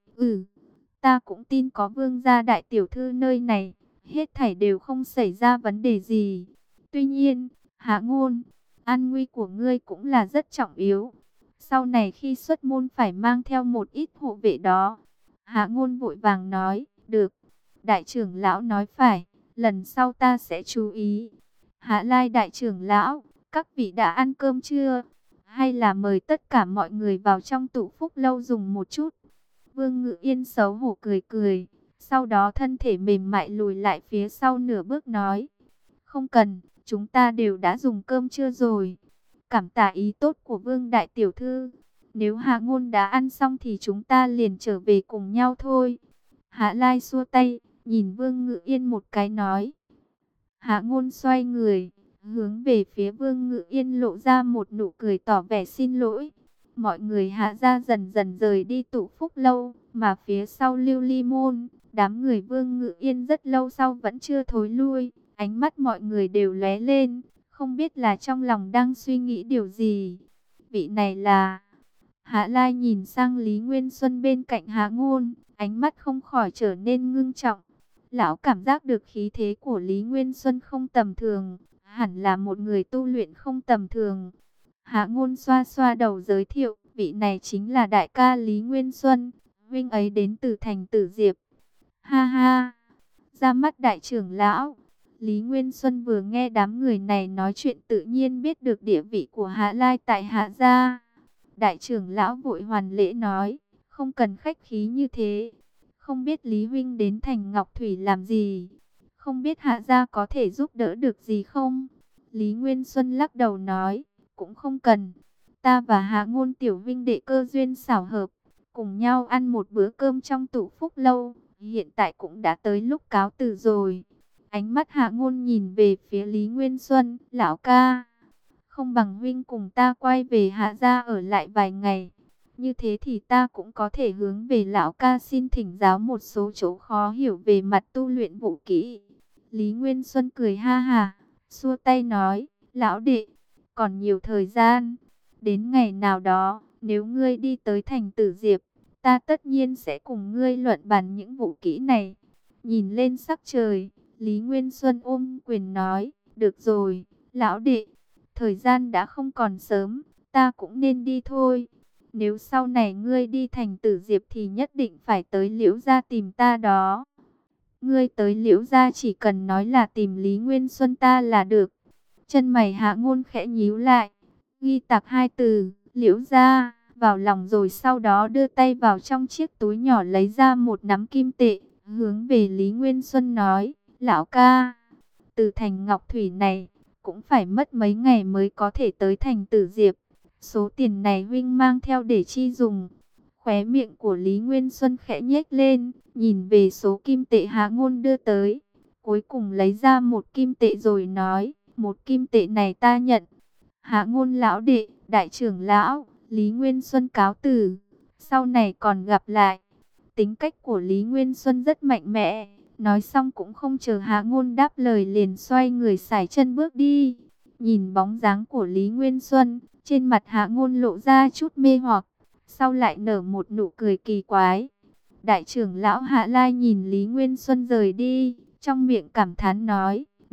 ta cũng tin có Vương gia đại tiểu thư nơi này, hết thảy đều không xảy ra vấn đề gì. Tuy nhiên, Hạ Ngôn, an nguy của ngươi cũng là rất trọng yếu. Sau này khi xuất môn phải mang theo một ít hộ vệ đó. Hạ Ngôn vội vàng nói, được, đại trưởng lão nói phải, lần sau ta sẽ chú ý. Hạ Lai đại trưởng lão, các vị đã ăn cơm chưa? Hay là mời tất cả mọi người vào trong Tụ Phúc lâu dùng một chút? Vương Ngự Yên xấu hổ cười cười, sau đó thân thể mềm mại lùi lại phía sau nửa bước nói, không cần, chúng ta đều đã dùng cơm trưa rồi. Cảm tạ ý tốt của Vương đại tiểu thư. Nếu Hạ Ngôn đã ăn xong thì chúng ta liền trở về cùng nhau thôi. Hạ Lai xua tay, nhìn Vương Ngự Yên một cái nói. Hạ Ngôn xoay người, hướng về phía Vương Ngự Yên lộ ra một nụ cười tỏ vẻ xin lỗi. Mọi người Hạ gia dần dần rời đi Tụ Phúc lâu, mà phía sau Lưu Ly môn, đám người Vương Ngự Yên rất lâu sau vẫn chưa thối lui. Ánh mắt mọi người đều lóe lên, không biết là trong lòng đang suy nghĩ điều gì. Vị này là... Hạ Lai nhìn sang Lý Nguyên Xuân bên cạnh Hạ Ngôn, ánh mắt không khỏi trở nên ngưng trọng. Lão cảm giác được khí thế của Lý Nguyên Xuân không tầm thường, hẳn là một người tu luyện không tầm thường. Hạ Ngôn xoa xoa đầu giới thiệu, vị này chính là đại ca Lý Nguyên Xuân, huynh ấy đến từ thành Tử Diệp. Ha ha, ra mắt đại trưởng lão. Lý Nguyên Xuân vừa nghe đám người này nói chuyện tự nhiên biết được địa vị của Hạ Lai tại Hạ gia. Đại trưởng lão vội hoàn lễ nói, không cần khách khí như thế. Không biết Lý huynh đến thành Ngọc Thủy làm gì? Không biết Hạ gia có thể giúp đỡ được gì không? Lý Nguyên Xuân lắc đầu nói, cũng không cần. Ta và Hạ Ngôn tiểu huynh đệ cơ duyên xảo hợp, cùng nhau ăn một bữa cơm trong Tụ Phúc lâu. Hiện tại cũng đã tới lúc cáo từ rồi. Ánh mắt Hạ Ngôn nhìn về phía Lý Nguyên Xuân, lão ca, không bằng huynh cùng ta quay về Hạ gia ở lại vài ngày. Như thế thì ta cũng có thể hướng về lão ca xin thỉnh giáo một số chỗ khó hiểu về mặt tu luyện vũ kỹ. Lý Nguyên Xuân cười ha ha, xua tay nói, lão đệ, còn nhiều thời gian. Đến ngày nào đó, nếu ngươi đi tới thành Tử Diệp, ta tất nhiên sẽ cùng ngươi luận bàn những vũ kỹ này. Nhìn lên sắc trời, Lý Nguyên Xuân ôm quyền nói, được rồi, lão đệ, thời gian đã không còn sớm, ta cũng nên đi thôi. Nếu sau này ngươi đi thành Tử Diệp thì nhất định phải tới Liễu gia tìm ta đó. Ngươi tới Liễu gia chỉ cần nói là tìm Lý Nguyên Xuân ta là được. Chân mày Hạ Ngôn khẽ nhíu lại, ghi tạc hai từ, Liễu gia, vào lòng rồi sau đó đưa tay vào trong chiếc túi nhỏ lấy ra một nắm kim tệ, hướng về Lý Nguyên Xuân nói, lão ca, từ thành Ngọc Thủy này, cũng phải mất mấy ngày mới có thể tới thành Tử Diệp. Số tiền này huynh mang theo để chi dùng? Khóe miệng của Lý Nguyên Xuân khẽ nhếch lên, nhìn về số kim tệ Hạ Ngôn đưa tới. Cuối cùng lấy ra một kim tệ rồi nói, một kim tệ này ta nhận. Hạ Ngôn lão đệ, đại trưởng lão, Lý Nguyên Xuân cáo từ. Sau này còn gặp lại. Tính cách của Lý Nguyên Xuân rất mạnh mẽ. Nói xong cũng không chờ Hạ Ngôn đáp lời liền xoay người sải chân bước đi. Nhìn bóng dáng của Lý Nguyên Xuân, trên mặt Hạ Ngôn lộ ra chút mê hoặc, sau lại nở một nụ cười kỳ quái. Đại trưởng lão Hạ Lai nhìn Lý Nguyên Xuân rời đi, trong miệng cảm thán nói,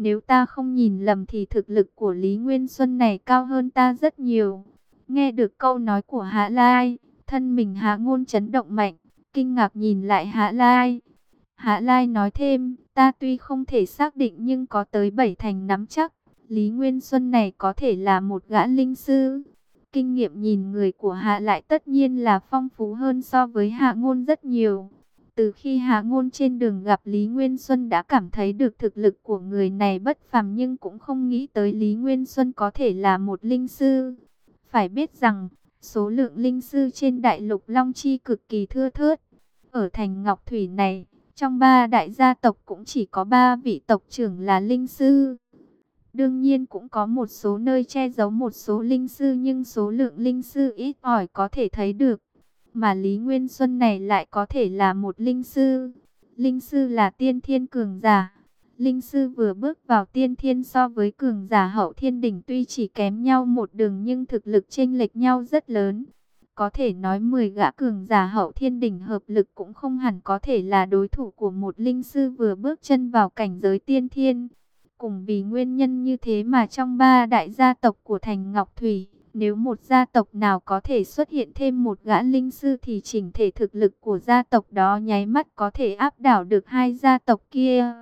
Nếu ta không nhìn lầm thì thực lực của Lý Nguyên Xuân này cao hơn ta rất nhiều. Nghe được câu nói của Hạ Lai, thân mình Hạ Ngôn chấn động mạnh, kinh ngạc nhìn lại Hạ Lai. Hạ Lai nói thêm, ta tuy không thể xác định nhưng có tới 7 thành nắm chắc. Lý Nguyên Xuân này có thể là một gã linh sư. Kinh nghiệm nhìn người của Hạ Lại tất nhiên là phong phú hơn so với Hạ Ngôn rất nhiều. Từ khi Hạ Ngôn trên đường gặp Lý Nguyên Xuân đã cảm thấy được thực lực của người này bất phàm, nhưng cũng không nghĩ tới Lý Nguyên Xuân có thể là một linh sư. Phải biết rằng, số lượng linh sư trên đại lục Long Chi cực kỳ thưa thớt. Ở thành Ngọc Thủy này, trong 3 đại gia tộc cũng chỉ có 3 vị tộc trưởng là linh sư. Đương nhiên cũng có một số nơi che giấu một số linh sư, nhưng số lượng linh sư ít ỏi có thể thấy được. Mà Lý Nguyên Xuân này lại có thể là một linh sư. Linh sư là tiên thiên cường giả. Linh sư vừa bước vào tiên thiên so với cường giả hậu thiên đỉnh tuy chỉ kém nhau một đường nhưng thực lực chênh lệch nhau rất lớn. Có thể nói 10 gã cường giả hậu thiên đỉnh hợp lực cũng không hẳn có thể là đối thủ của một linh sư vừa bước chân vào cảnh giới tiên thiên. Cùng vì nguyên nhân như thế mà trong 3 đại gia tộc của thành Ngọc Thủy, nếu một gia tộc nào có thể xuất hiện thêm một gã linh sư thì chỉnh thể thực lực của gia tộc đó nháy mắt có thể áp đảo được 2 gia tộc kia.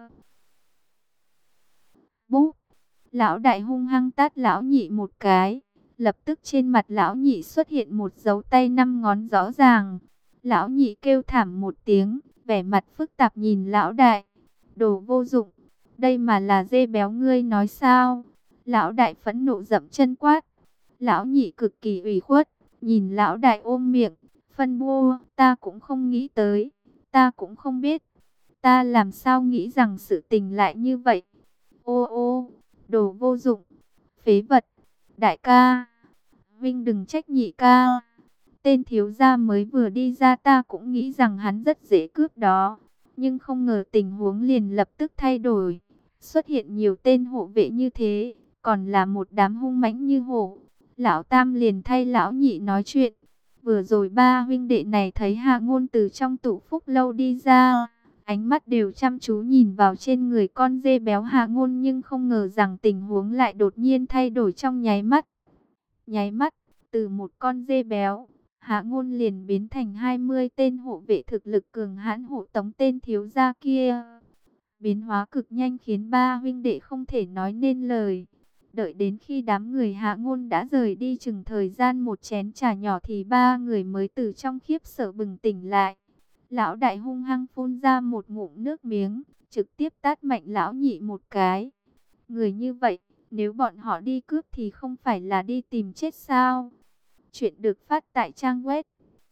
Búp! Lão đại hung hăng tát lão nhị một cái. Lập tức trên mặt lão nhị xuất hiện một dấu tay 5 ngón rõ ràng. Lão nhị kêu thảm một tiếng, vẻ mặt phức tạp nhìn lão đại. Đồ vô dụng! Đây mà là dê béo ngươi nói sao? Lão đại phẫn nộ dậm chân quát. Lão nhị cực kỳ ủy khuất, nhìn lão đại ôm miệng, phân bua, ta cũng không nghĩ tới, ta cũng không biết, ta làm sao nghĩ rằng sự tình lại như vậy. Ô ô, đồ vô dụng, phế vật, đại ca, Vinh đừng trách nhị ca. Tên thiếu gia mới vừa đi ra ta cũng nghĩ rằng hắn rất dễ cướp đó, nhưng không ngờ tình huống liền lập tức thay đổi. Xuất hiện nhiều tên hộ vệ như thế, còn là một đám hung mãnh như hổ. Lão Tam liền thay lão nhị nói chuyện. Vừa rồi 3 huynh đệ này thấy Hạ Ngôn từ trong tụ phúc lâu đi ra, ánh mắt đều chăm chú nhìn vào trên người con dê béo Hạ Ngôn, nhưng không ngờ rằng tình huống lại đột nhiên thay đổi trong nháy mắt. Nháy mắt, từ một con dê béo, Hạ Ngôn liền biến thành 20 tên hộ vệ thực lực cường hãn hộ tống tên thiếu gia kia. Biến hóa cực nhanh khiến 3 huynh đệ không thể nói nên lời. Đợi đến khi đám người Hạ Ngôn đã rời đi chừng thời gian một chén trà nhỏ thì 3 người mới từ trong khiếp sợ bừng tỉnh lại. Lão đại hung hăng phun ra một ngụm nước miếng, trực tiếp tát mạnh lão nhị một cái. Người như vậy, nếu bọn họ đi cướp thì không phải là đi tìm chết sao? Chuyện được phát tại trang web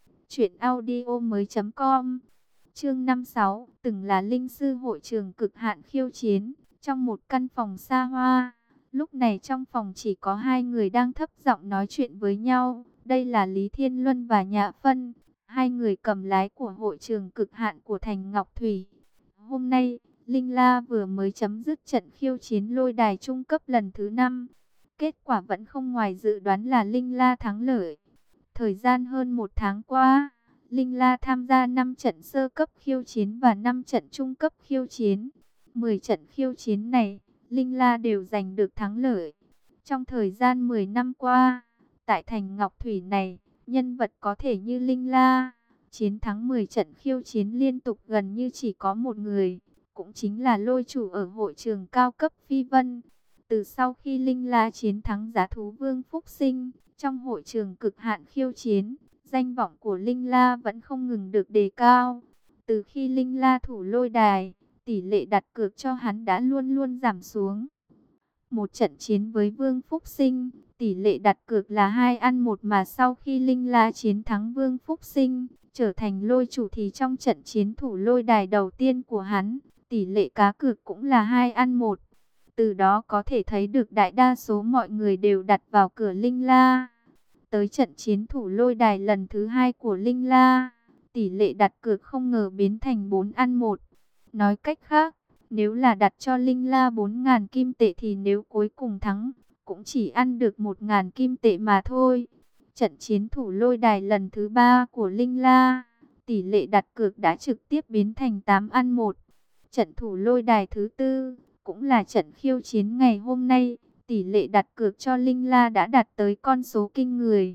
truyệnaudiomoi.com. Chương 56, từng là linh sư hội trường cực hạn khiêu chiến, trong một căn phòng xa hoa. Lúc này trong phòng chỉ có 2 người đang thấp giọng nói chuyện với nhau. Đây là Lý Thiên Luân và Nhạ Phân, 2 người cầm lái của hội trường cực hạn của thành Ngọc Thủy. Hôm nay, Linh La vừa mới chấm dứt trận khiêu chiến lôi đài trung cấp lần thứ 5. Kết quả vẫn không ngoài dự đoán là Linh La thắng lợi. Thời gian hơn 1 tháng qua, Linh La tham gia 5 trận sơ cấp khiêu chiến và 5 trận trung cấp khiêu chiến. 10 trận khiêu chiến này, Linh La đều giành được thắng lợi. Trong thời gian 10 năm qua, tại thành Ngọc Thủy này, nhân vật có thể như Linh La, chiến thắng 10 trận khiêu chiến liên tục gần như chỉ có một người, cũng chính là lôi chủ ở hội trường cao cấp Phi Vân. Từ sau khi Linh La chiến thắng giá thú Vương Phúc Sinh, trong hội trường cực hạn khiêu chiến, danh vọng của Linh La vẫn không ngừng được đề cao. Từ khi Linh La thủ lôi đài, tỷ lệ đặt cược cho hắn đã luôn luôn giảm xuống. Một trận chiến với Vương Phúc Sinh, tỷ lệ đặt cược là 2-1, mà sau khi Linh La chiến thắng Vương Phúc Sinh, trở thành lôi chủ thì trong trận chiến thủ lôi đài đầu tiên của hắn, tỷ lệ cá cược cũng là 2-1. Từ đó có thể thấy được đại đa số mọi người đều đặt vào cửa Linh La. Tới trận chiến thủ lôi đài lần thứ 2 của Linh La, tỷ lệ đặt cược không ngờ biến thành 4-1. Nói cách khác, nếu là đặt cho Linh La 4.000 kim tệ thì nếu cuối cùng thắng, cũng chỉ ăn được 1.000 kim tệ mà thôi. Trận chiến thủ lôi đài lần thứ 3 của Linh La, tỷ lệ đặt cược đã trực tiếp biến thành 8-1. Trận thủ lôi đài thứ 4 cũng là trận khiêu chiến ngày hôm nay. Tỷ lệ đặt cược cho Linh La đã đạt tới con số kinh người,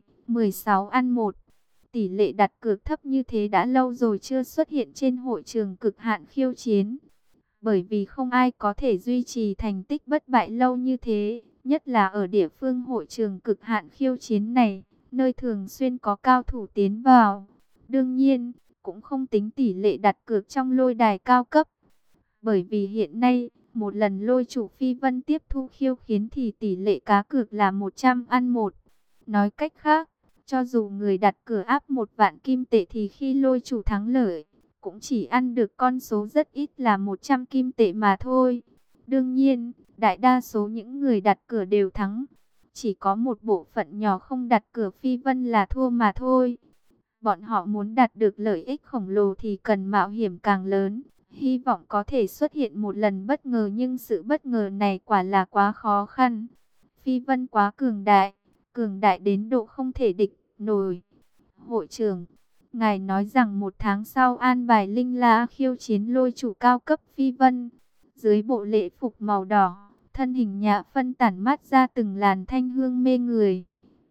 16-1. Tỷ lệ đặt cược thấp như thế đã lâu rồi chưa xuất hiện trên hội trường cực hạn khiêu chiến. Bởi vì không ai có thể duy trì thành tích bất bại lâu như thế, nhất là ở địa phương hội trường cực hạn khiêu chiến này, nơi thường xuyên có cao thủ tiến vào. Đương nhiên, cũng không tính tỷ lệ đặt cược trong lôi đài cao cấp. Bởi vì hiện nay, một lần lôi chủ Phi Vân tiếp thu khiêu chiến thì tỷ lệ cá cược là 100-1. Nói cách khác, cho dù người đặt cược áp 1.000 kim tệ thì khi lôi chủ thắng lợi, cũng chỉ ăn được con số rất ít là 100 kim tệ mà thôi. Đương nhiên, đại đa số những người đặt cược đều thắng. Chỉ có một bộ phận nhỏ không đặt cược Phi Vân là thua mà thôi. Bọn họ muốn đạt được lợi ích khổng lồ thì cần mạo hiểm càng lớn. Hy vọng có thể xuất hiện một lần bất ngờ, nhưng sự bất ngờ này quả là quá khó khăn. Phi Vân quá cường đại đến độ không thể địch nổi. Hội trưởng, ngài nói rằng 1 tháng sau an bài Linh La khiêu chiến lôi chủ cao cấp Phi Vân. Dưới bộ lễ phục màu đỏ, thân hình Nhã Phân tản mát ra từng làn thanh hương mê người.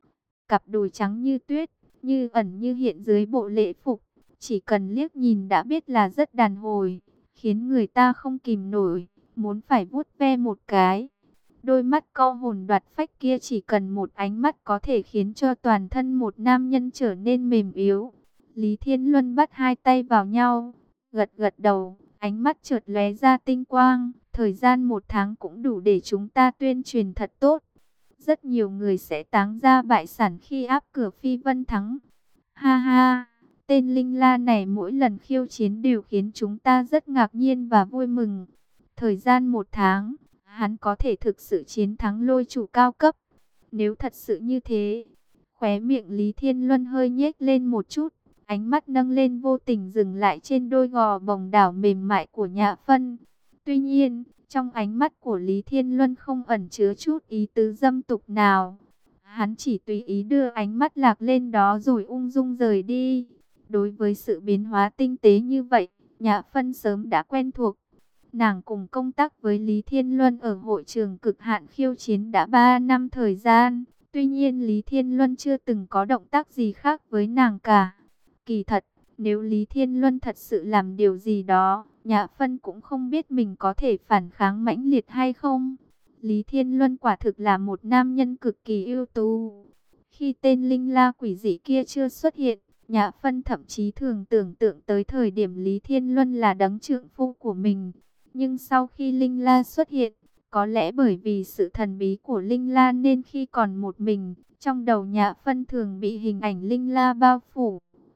Cặp đùi trắng như tuyết, như ẩn như hiện dưới bộ lễ phục, chỉ cần liếc nhìn đã biết là rất đàn hồi, khiến người ta không kìm nổi, muốn phải vuốt ve một cái. Đôi mắt câu hồn đoạt phách kia chỉ cần một ánh mắt có thể khiến cho toàn thân một nam nhân trở nên mềm yếu. Lý Thiên Luân bắt hai tay vào nhau, gật gật đầu, ánh mắt chợt lóe ra tinh quang. Thời gian 1 tháng cũng đủ để chúng ta tuyên truyền thật tốt. Rất nhiều người sẽ táng ra bại sản khi áp cửa Phi Vân thắng. Ha ha, tên Linh La này mỗi lần khiêu chiến đều khiến chúng ta rất ngạc nhiên và vui mừng. Thời gian 1 tháng, hắn có thể thực sự chiến thắng lôi chủ cao cấp. Nếu thật sự như thế, khóe miệng Lý Thiên Luân hơi nhếch lên một chút, ánh mắt nâng lên vô tình dừng lại trên đôi gò bồng đảo mềm mại của Nhã Phân. Tuy nhiên, trong ánh mắt của Lý Thiên Luân không ẩn chứa chút ý tứ dâm tục nào. Hắn chỉ tùy ý đưa ánh mắt lạc lên đó rồi ung dung rời đi. Đối với sự biến hóa tinh tế như vậy, Nhã Phân sớm đã quen thuộc. Nàng cùng công tác với Lý Thiên Luân ở hội trường cực hạn khiêu chiến đã 3 năm thời gian. Tuy nhiên Lý Thiên Luân chưa từng có động tác gì khác với nàng cả. Kỳ thật, nếu Lý Thiên Luân thật sự làm điều gì đó, Nhã Phân cũng không biết mình có thể phản kháng mãnh liệt hay không. Lý Thiên Luân quả thực là một nam nhân cực kỳ ưu tú. Khi tên Linh La quỷ dị kia chưa xuất hiện, Nhã Phân thậm chí thường tưởng tượng tới thời điểm Lý Thiên Luân là đấng trượng phu của mình. Nhưng sau khi Linh La xuất hiện, có lẽ bởi vì sự thần bí của Linh La nên khi còn một mình, trong đầu Nhã Phân thường bị hình ảnh Linh La bao phủ.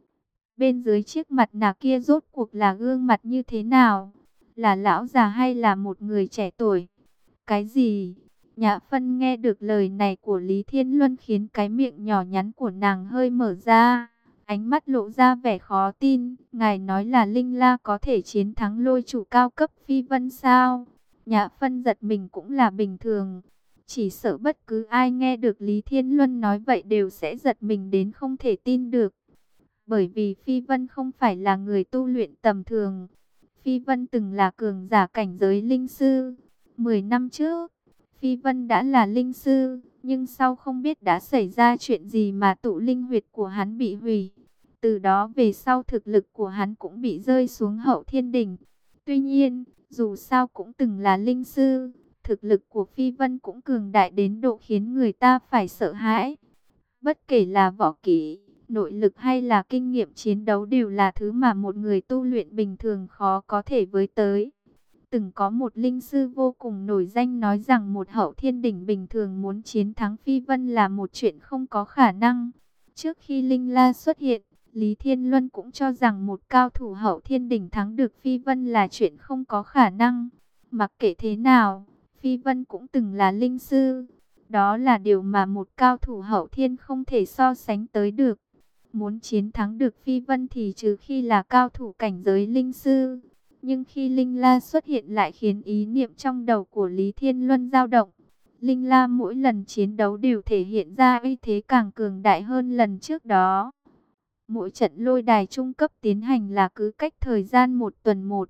Bên dưới chiếc mặt nạ kia rốt cuộc là gương mặt như thế nào? Là lão già hay là một người trẻ tuổi? Cái gì? Nhã Phân nghe được lời này của Lý Thiên Luân khiến cái miệng nhỏ nhắn của nàng hơi mở ra. Ánh mắt lộ ra vẻ khó tin. Ngài nói là Linh La có thể chiến thắng lôi chủ cao cấp Phi Vân sao? Nhã Phân giật mình cũng là bình thường. Chỉ sợ bất cứ ai nghe được Lý Thiên Luân nói vậy đều sẽ giật mình đến không thể tin được. Bởi vì Phi Vân không phải là người tu luyện tầm thường. Phi Vân từng là cường giả cảnh giới linh sư. 10 năm trước, Phi Vân đã là linh sư, nhưng sau không biết đã xảy ra chuyện gì mà tụ linh huyệt của hắn bị hủy. Từ đó về sau thực lực của hắn cũng bị rơi xuống hậu thiên đỉnh. Tuy nhiên, dù sao cũng từng là linh sư, thực lực của Phi Vân cũng cường đại đến độ khiến người ta phải sợ hãi. Bất kể là võ kỹ, nội lực hay là kinh nghiệm chiến đấu đều là thứ mà một người tu luyện bình thường khó có thể với tới. Từng có một linh sư vô cùng nổi danh nói rằng một hậu thiên đỉnh bình thường muốn chiến thắng Phi Vân là một chuyện không có khả năng. Trước khi Linh La xuất hiện, Lý Thiên Luân cũng cho rằng một cao thủ hậu thiên đỉnh thắng được Phi Vân là chuyện không có khả năng. Mặc kệ thế nào, Phi Vân cũng từng là linh sư. Đó là điều mà một cao thủ hậu thiên không thể so sánh tới được. Muốn chiến thắng được Phi Vân thì trừ khi là cao thủ cảnh giới linh sư. Nhưng khi Linh La xuất hiện lại khiến ý niệm trong đầu của Lý Thiên Luân dao động. Linh La mỗi lần chiến đấu đều thể hiện ra uy thế càng cường đại hơn lần trước đó. Mỗi trận lôi đài trung cấp tiến hành là cứ cách thời gian 1 tuần một.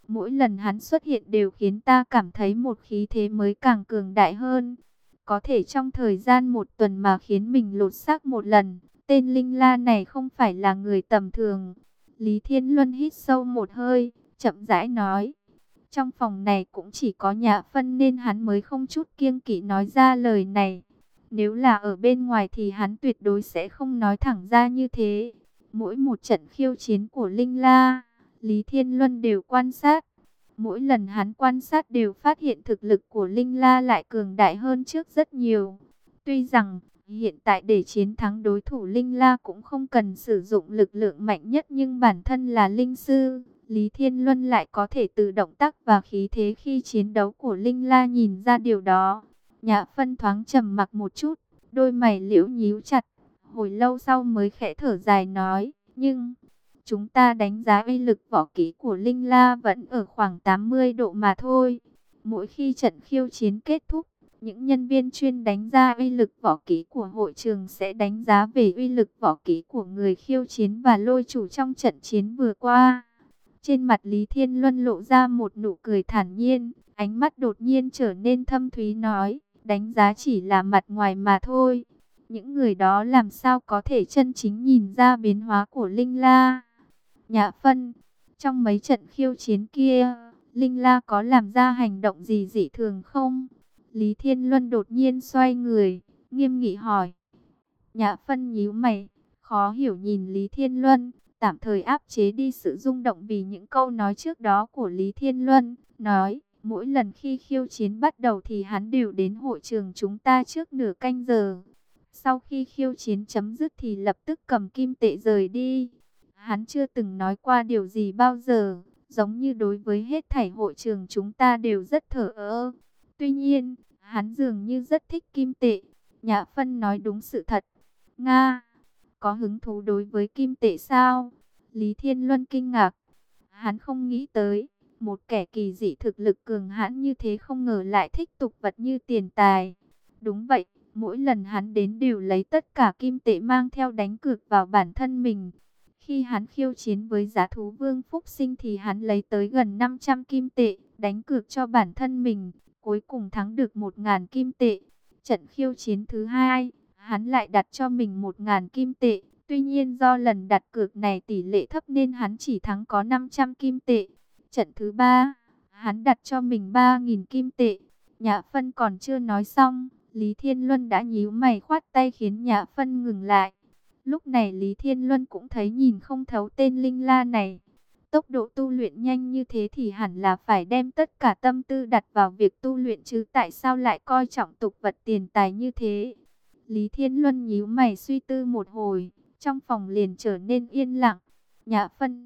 Mỗi lần hắn xuất hiện đều khiến ta cảm thấy một khí thế mới càng cường đại hơn. Có thể trong thời gian 1 tuần mà khiến mình lột xác một lần. Tên Linh La này không phải là người tầm thường. Lý Thiên Luân hít sâu một hơi, chậm rãi nói. Trong phòng này cũng chỉ có Nhã Phân nên hắn mới không chút kiêng kỵ nói ra lời này. Nếu là ở bên ngoài thì hắn tuyệt đối sẽ không nói thẳng ra như thế. Mỗi một trận khiêu chiến của Linh La, Lý Thiên Luân đều quan sát. Mỗi lần hắn quan sát đều phát hiện thực lực của Linh La lại cường đại hơn trước rất nhiều. Tuy rằng hiện tại để chiến thắng đối thủ Linh La cũng không cần sử dụng lực lượng mạnh nhất, nhưng bản thân là linh sư, Lý Thiên Luân lại có thể từ động tác và khí thế khi chiến đấu của Linh La nhìn ra điều đó. Nhã Phân thoáng trầm mặc một chút, đôi mày liễu nhíu chặt, hồi lâu sau mới khẽ thở dài nói, nhưng chúng ta đánh giá uy lực võ kỹ của Linh La vẫn ở khoảng 80 độ mà thôi. Mỗi khi trận khiêu chiến kết thúc, những nhân viên chuyên đánh giá uy lực võ kỹ của hội trường sẽ đánh giá về uy lực võ kỹ của người khiêu chiến và lôi chủ trong trận chiến vừa qua. Trên mặt Lý Thiên Luân lộ ra một nụ cười thản nhiên, ánh mắt đột nhiên trở nên thâm thúy nói, đánh giá chỉ là mặt ngoài mà thôi. Những người đó làm sao có thể chân chính nhìn ra biến hóa của Linh La. Nhã Phân, trong mấy trận khiêu chiến kia, Linh La có làm ra hành động gì dị thường không? Lý Thiên Luân đột nhiên xoay người, nghiêm nghị hỏi. Nhã Phân nhíu mày, khó hiểu nhìn Lý Thiên Luân, tạm thời áp chế đi sự rung động vì những câu nói trước đó của Lý Thiên Luân, nói, mỗi lần khi khiêu chiến bắt đầu thì hắn đều đến hội trường chúng ta trước nửa canh giờ. Sau khi khiêu chiến chấm dứt thì lập tức cầm kim tệ rời đi. Hắn chưa từng nói qua điều gì bao giờ, giống như đối với hết thảy hội trường chúng ta đều rất thờ ơ. Tuy nhiên, hắn dường như rất thích kim tệ. Nhã Phân nói đúng sự thật. Nga, có hứng thú đối với kim tệ sao? Lý Thiên Luân kinh ngạc. Hắn không nghĩ tới, một kẻ kỳ dị thực lực cường hãn như thế không ngờ lại thích tục vật như tiền tài. Đúng vậy, mỗi lần hắn đến đều lấy tất cả kim tệ mang theo đánh cược vào bản thân mình. Khi hắn khiêu chiến với giá thú Vương Phúc Sinh thì hắn lấy tới gần 500 kim tệ, đánh cược cho bản thân mình, cuối cùng thắng được 1.000 kim tệ. Trận khiêu chiến thứ hai, hắn lại đặt cho mình 1.000 kim tệ. Tuy nhiên do lần đặt cược này tỷ lệ thấp nên hắn chỉ thắng có 500 kim tệ. Trận thứ ba, hắn đặt cho mình 3.000 kim tệ. Nhã Phân còn chưa nói xong, Lý Thiên Luân đã nhíu mày khoát tay khiến Nhã Phân ngừng lại. Lúc này Lý Thiên Luân cũng thấy nhìn không thấu tên Linh La này. Tốc độ tu luyện nhanh như thế thì hẳn là phải đem tất cả tâm tư đặt vào việc tu luyện chứ, tại sao lại coi trọng tục vật tiền tài như thế? Lý Thiên Luân nhíu mày suy tư một hồi, trong phòng liền trở nên yên lặng. Nhã Phân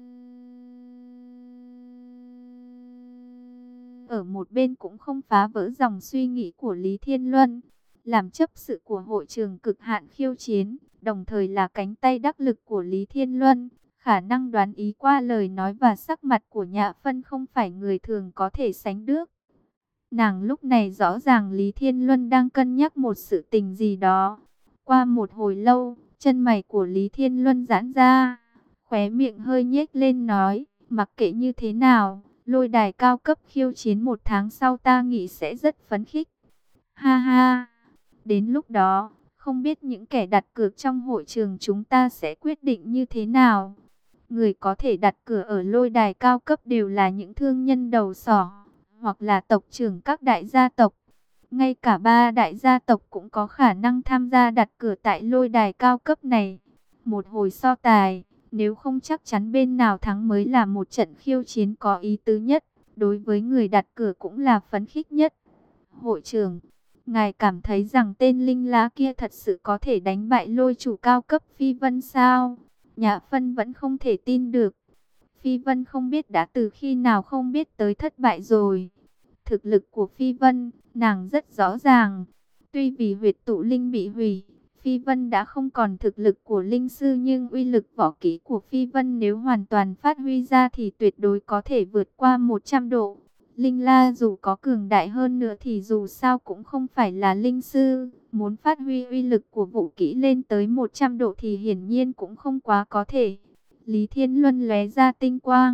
ở một bên cũng không phá vỡ dòng suy nghĩ của Lý Thiên Luân, làm chấp sự của hội trường cực hạn khiêu chiến, đồng thời là cánh tay đắc lực của Lý Thiên Luân. Khả năng đoán ý qua lời nói và sắc mặt của Nhã Phân không phải người thường có thể sánh được. Nàng lúc này rõ ràng Lý Thiên Luân đang cân nhắc một sự tình gì đó. Qua một hồi lâu, chân mày của Lý Thiên Luân giãn ra, khóe miệng hơi nhếch lên nói, mặc kệ như thế nào, lôi đài cao cấp khiêu chiến 1 tháng sau ta nghĩ sẽ rất phấn khích. Ha ha, đến lúc đó, không biết những kẻ đặt cược trong hội trường chúng ta sẽ quyết định như thế nào. Người có thể đặt cửa ở lôi đài cao cấp đều là những thương nhân đầu sỏ, hoặc là tộc trưởng các đại gia tộc. Ngay cả 3 đại gia tộc cũng có khả năng tham gia đặt cửa tại lôi đài cao cấp này. Một hồi so tài, nếu không chắc chắn bên nào thắng mới là một trận khiêu chiến có ý tứ nhất, đối với người đặt cửa cũng là phấn khích nhất. Hội trưởng, ngài cảm thấy rằng tên Linh La kia thật sự có thể đánh bại lôi chủ cao cấp Phi Vân sao? Nhã Phân vẫn không thể tin được. Phi Vân không biết đã từ khi nào không biết tới thất bại rồi. Thực lực của Phi Vân, nàng rất rõ ràng. Tuy vì huyệt tụ linh bị hủy, Phi Vân đã không còn thực lực của linh sư, nhưng uy lực võ kỹ của Phi Vân nếu hoàn toàn phát huy ra thì tuyệt đối có thể vượt qua 100 độ. Linh La dù có cường đại hơn nữa thì dù sao cũng không phải là linh sư. Muốn phát huy uy lực của vũ kỹ lên tới 100 độ thì hiển nhiên cũng không quá có thể. Lý Thiên Luân lóe ra tinh quang,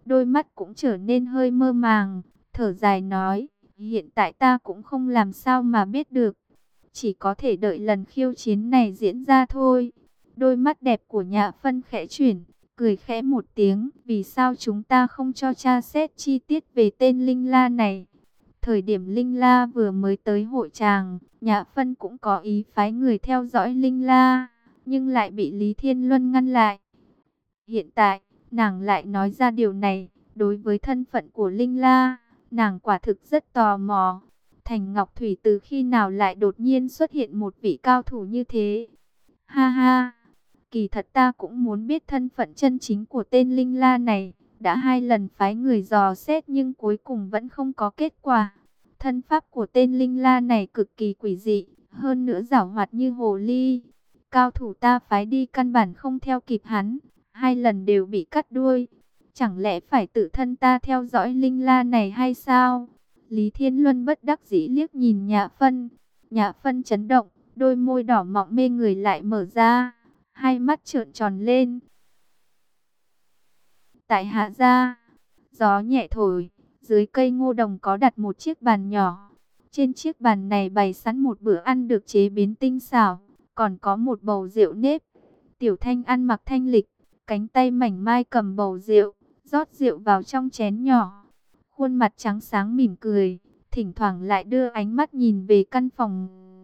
đôi mắt cũng trở nên hơi mơ màng, thở dài nói, hiện tại ta cũng không làm sao mà biết được, chỉ có thể đợi lần khiêu chiến này diễn ra thôi. Đôi mắt đẹp của Nhã Phân khẽ chuyển, cười khẽ một tiếng, vì sao chúng ta không cho tra xét chi tiết về tên Linh La này? Thời điểm Linh La vừa mới tới hội tràng, Nhã Phân cũng có ý phái người theo dõi Linh La, nhưng lại bị Lý Thiên Luân ngăn lại. Hiện tại, nàng lại nói ra điều này, đối với thân phận của Linh La, nàng quả thực rất tò mò. Thành Ngọc Thủy từ khi nào lại đột nhiên xuất hiện một vị cao thủ như thế? Ha ha, kỳ thật ta cũng muốn biết thân phận chân chính của tên Linh La này. Đã 2 lần phái người dò xét nhưng cuối cùng vẫn không có kết quả. Thân pháp của tên Linh La này cực kỳ quỷ dị, hơn nữa giảo hoạt như hồ ly. Cao thủ ta phái đi căn bản không theo kịp hắn, 2 lần đều bị cắt đuôi. Chẳng lẽ phải tự thân ta theo dõi Linh La này hay sao? Lý Thiên Luân bất đắc dĩ liếc nhìn Nhã Phân. Nhã Phân chấn động, đôi môi đỏ mọng mê người lại mở ra, hai mắt trợn tròn lên. Tại hạ gia, gió nhẹ thổi, dưới cây ngô đồng có đặt một chiếc bàn nhỏ. Trên chiếc bàn này bày sẵn một bữa ăn được chế biến tinh xảo, còn có một bầu rượu nếp. Tiểu Thanh ăn mặc thanh lịch, cánh tay mảnh mai cầm bầu rượu, rót rượu vào trong chén nhỏ. Khuôn mặt trắng sáng mỉm cười, thỉnh thoảng lại đưa ánh mắt nhìn về căn phòng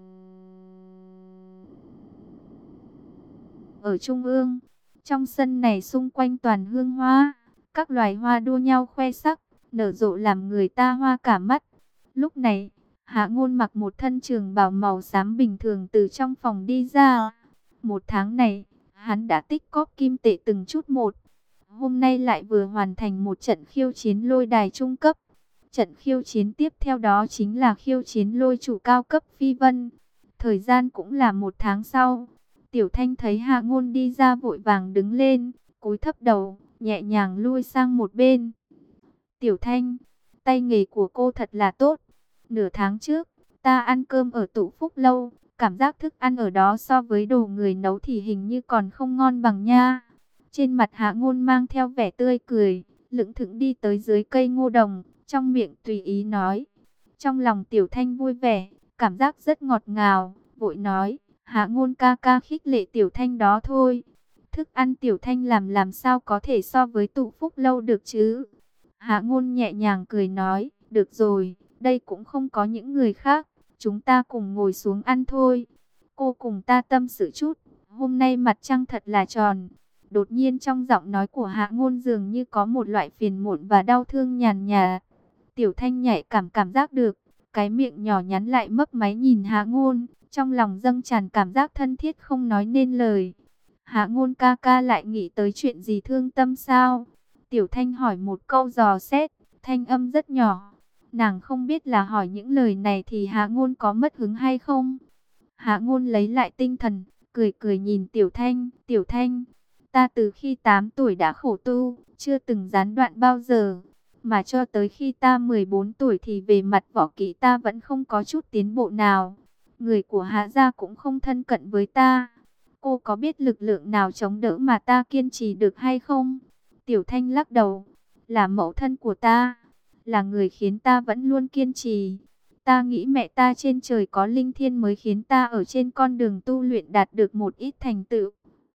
ở trung ương. Trong sân này xung quanh toàn hương hoa, các loài hoa đua nhau khoe sắc, nở rộ làm người ta hoa cả mắt. Lúc này, Hạ Ngôn mặc một thân trường bào màu xám bình thường từ trong phòng đi ra. Một tháng này, hắn đã tích cóp kim tệ từng chút một. Hôm nay lại vừa hoàn thành một trận khiêu chiến lôi đài trung cấp. Trận khiêu chiến tiếp theo đó chính là khiêu chiến lôi chủ cao cấp Phi Vân. Thời gian cũng là 1 tháng sau. Tiểu Thanh thấy Hạ Ngôn đi ra vội vàng đứng lên, cúi thấp đầu, nhẹ nhàng lui sang một bên. Tiểu Thanh, tay nghề của cô thật là tốt. Nửa tháng trước, ta ăn cơm ở Tụ Phúc Lâu, cảm giác thức ăn ở đó so với đồ người nấu thì hình như còn không ngon bằng nha. Trên mặt Hạ Ngôn mang theo vẻ tươi cười, lững thững đi tới dưới cây ngô đồng, trong miệng tùy ý nói. Trong lòng Tiểu Thanh vui vẻ, cảm giác rất ngọt ngào, vội nói, Hạ Ngôn ca ca khích lệ Tiểu Thanh đó thôi. Thức ăn Tiểu Thanh làm sao có thể so với Tụ Phúc Lâu được chứ? Hạ Ngôn nhẹ nhàng cười nói, được rồi, đây cũng không có những người khác, chúng ta cùng ngồi xuống ăn thôi. Cô cùng ta tâm sự chút, hôm nay mặt trăng thật là tròn. Đột nhiên trong giọng nói của Hạ Ngôn dường như có một loại phiền muộn và đau thương nhàn nhạt. Tiểu Thanh nhạy cảm giác được, cái miệng nhỏ nhắn lại mấp máy nhìn Hạ Ngôn, trong lòng dâng tràn cảm giác thân thiết không nói nên lời. Hạ Ngôn ca ca lại nghĩ tới chuyện gì thương tâm sao? Tiểu Thanh hỏi một câu dò xét, thanh âm rất nhỏ. Nàng không biết là hỏi những lời này thì Hạ Ngôn có mất hứng hay không. Hạ Ngôn lấy lại tinh thần, cười cười nhìn Tiểu Thanh. Tiểu Thanh, ta từ khi 8 tuổi đã khổ tu, chưa từng gián đoạn bao giờ. Mà cho tới khi ta 14 tuổi thì về mặt võ kỹ ta vẫn không có chút tiến bộ nào. Người của Hạ gia cũng không thân cận với ta. Cô có biết lực lượng nào chống đỡ mà ta kiên trì được hay không? Tiểu Thanh lắc đầu. Là mẫu thân của ta, là người khiến ta vẫn luôn kiên trì. Ta nghĩ mẹ ta trên trời có linh thiêng mới khiến ta ở trên con đường tu luyện đạt được một ít thành tựu.